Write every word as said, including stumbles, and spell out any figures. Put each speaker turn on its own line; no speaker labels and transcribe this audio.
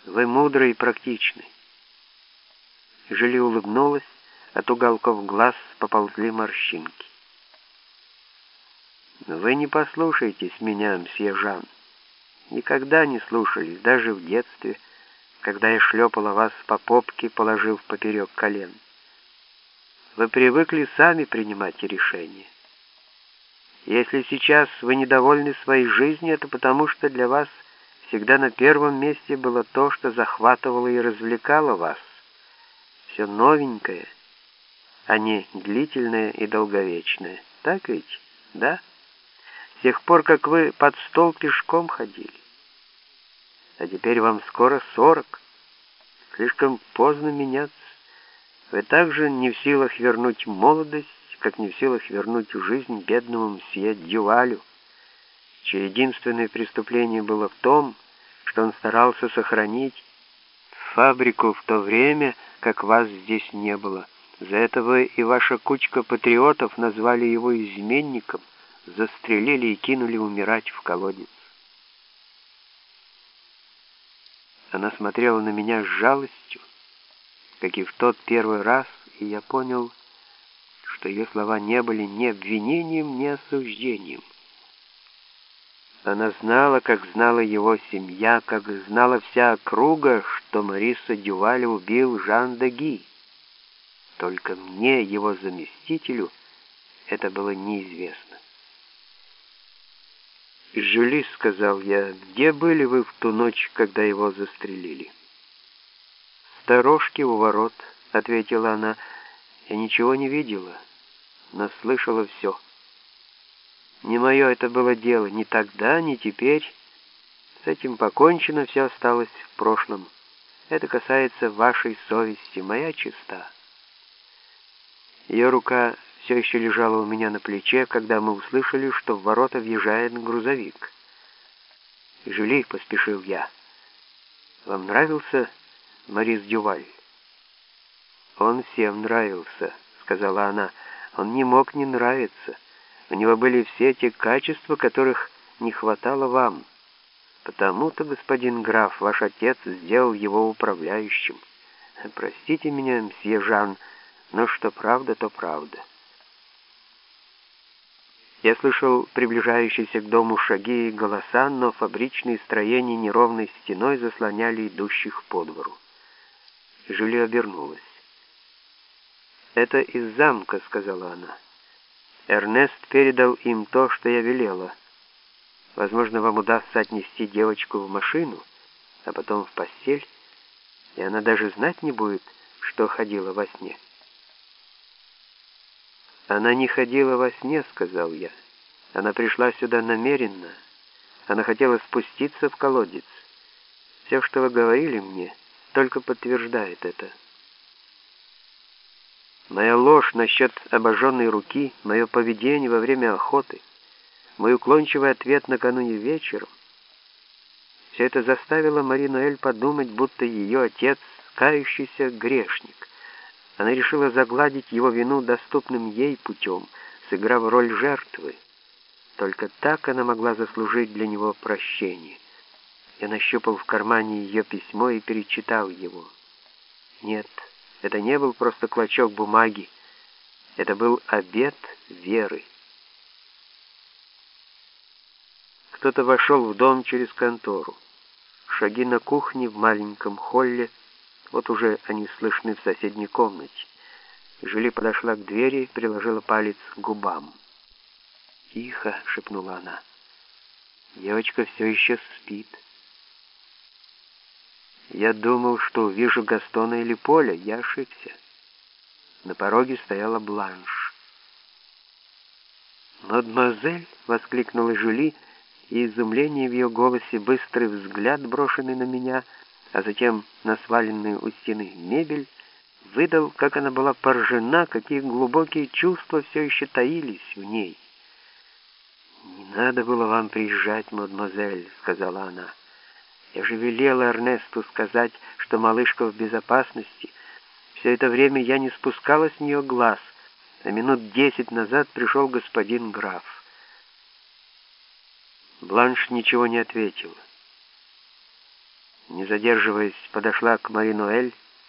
Вы мудрый и практичный». Жюли улыбнулась, от уголков глаз поползли морщинки. «Но вы не послушаетесь меня, мсье Жан. Никогда не слушались, даже в детстве, когда я шлепала вас по попке, положив поперек колен. Вы привыкли сами принимать решения. Если сейчас вы недовольны своей жизнью, это потому, что для вас всегда на первом месте было то, что захватывало и развлекало вас. Все новенькое, а не длительное и долговечное. Так ведь, да? С тех пор, как вы под стол пешком ходили. А теперь вам скоро сорок. Слишком поздно меняться. Вы также не в силах вернуть молодость, как не в силах вернуть жизнь бедному мсье Дювалю, чье единственное преступление было в том, что он старался сохранить фабрику в то время, как вас здесь не было. За это вы и ваша кучка патриотов назвали его изменником, застрелили и кинули умирать в колодец. Она смотрела на меня с жалостью, как и в тот первый раз, и я понял, что ее слова не были ни обвинением, ни осуждением. Она знала, как знала его семья, как знала вся округа, что Мориса Дюваля убил Жан де Ги. Только мне, его заместителю, это было неизвестно. «Жюли», — сказал я, — «где были вы в ту ночь, когда его застрелили?» «В сторожке у ворот», — ответила она. «Я ничего не видела, но слышала все. Не мое это было дело, ни тогда, ни теперь. С этим покончено, все осталось в прошлом. Это касается вашей совести, моя чиста». Ее рука все еще лежала у меня на плече, когда мы услышали, что в ворота въезжает грузовик. «Жюли», — поспешил я, — «вам нравился Морис Дюваль?» «Он всем нравился», — сказала она. «Он не мог не нравиться. У него были все те качества, которых не хватало вам. Потому-то, господин граф, ваш отец сделал его управляющим. Простите меня, мсье Жан, но что правда, то правда». Я слышал приближающиеся к дому шаги и голоса, но фабричные строения неровной стеной заслоняли идущих по двору. Жюли обернулась. «Это из замка», — сказала она. «Эрнест передал им то, что я велела. Возможно, вам удастся отнести девочку в машину, а потом в постель, и она даже знать не будет, что ходила во сне». «Она не ходила во сне», — сказал я. «Она пришла сюда намеренно. Она хотела спуститься в колодец. Все, что вы говорили мне, только подтверждает это. Моя ложь насчет обожженной руки, мое поведение во время охоты, мой уклончивый ответ накануне вечером — все это заставило Мари-Ноэль подумать, будто ее отец — кающийся грешник. Она решила загладить его вину доступным ей путем, сыграв роль жертвы. Только так она могла заслужить для него прощение. Я нащупал в кармане ее письмо и перечитал его. Нет, это не был просто клочок бумаги. Это был обет веры. Кто-то вошел в дом через контору. Шаги на кухне в маленьком холле. Вот уже они слышны в соседней комнате. Жюли подошла к двери и приложила палец к губам. «Тихо», — шепнула она. «Девочка все еще спит». Я думал, что увижу Гастона или Поля. Я ошибся. На пороге стояла Бланш. «Мадемуазель!» — воскликнула Жюли, и изумление в ее голосе, быстрый взгляд, брошенный на меня, а затем на сваленную у стены мебель, выдал, как она была поражена, какие глубокие чувства все еще таились в ней. «Не надо было вам приезжать, мадемуазель», — сказала она. «Я же велела Эрнесту сказать, что малышка в безопасности. Все это время я не спускала с нее глаз, а минут десять назад пришел господин граф». Бланш ничего не ответила. Не задерживаясь, подошла к Мари Ноэль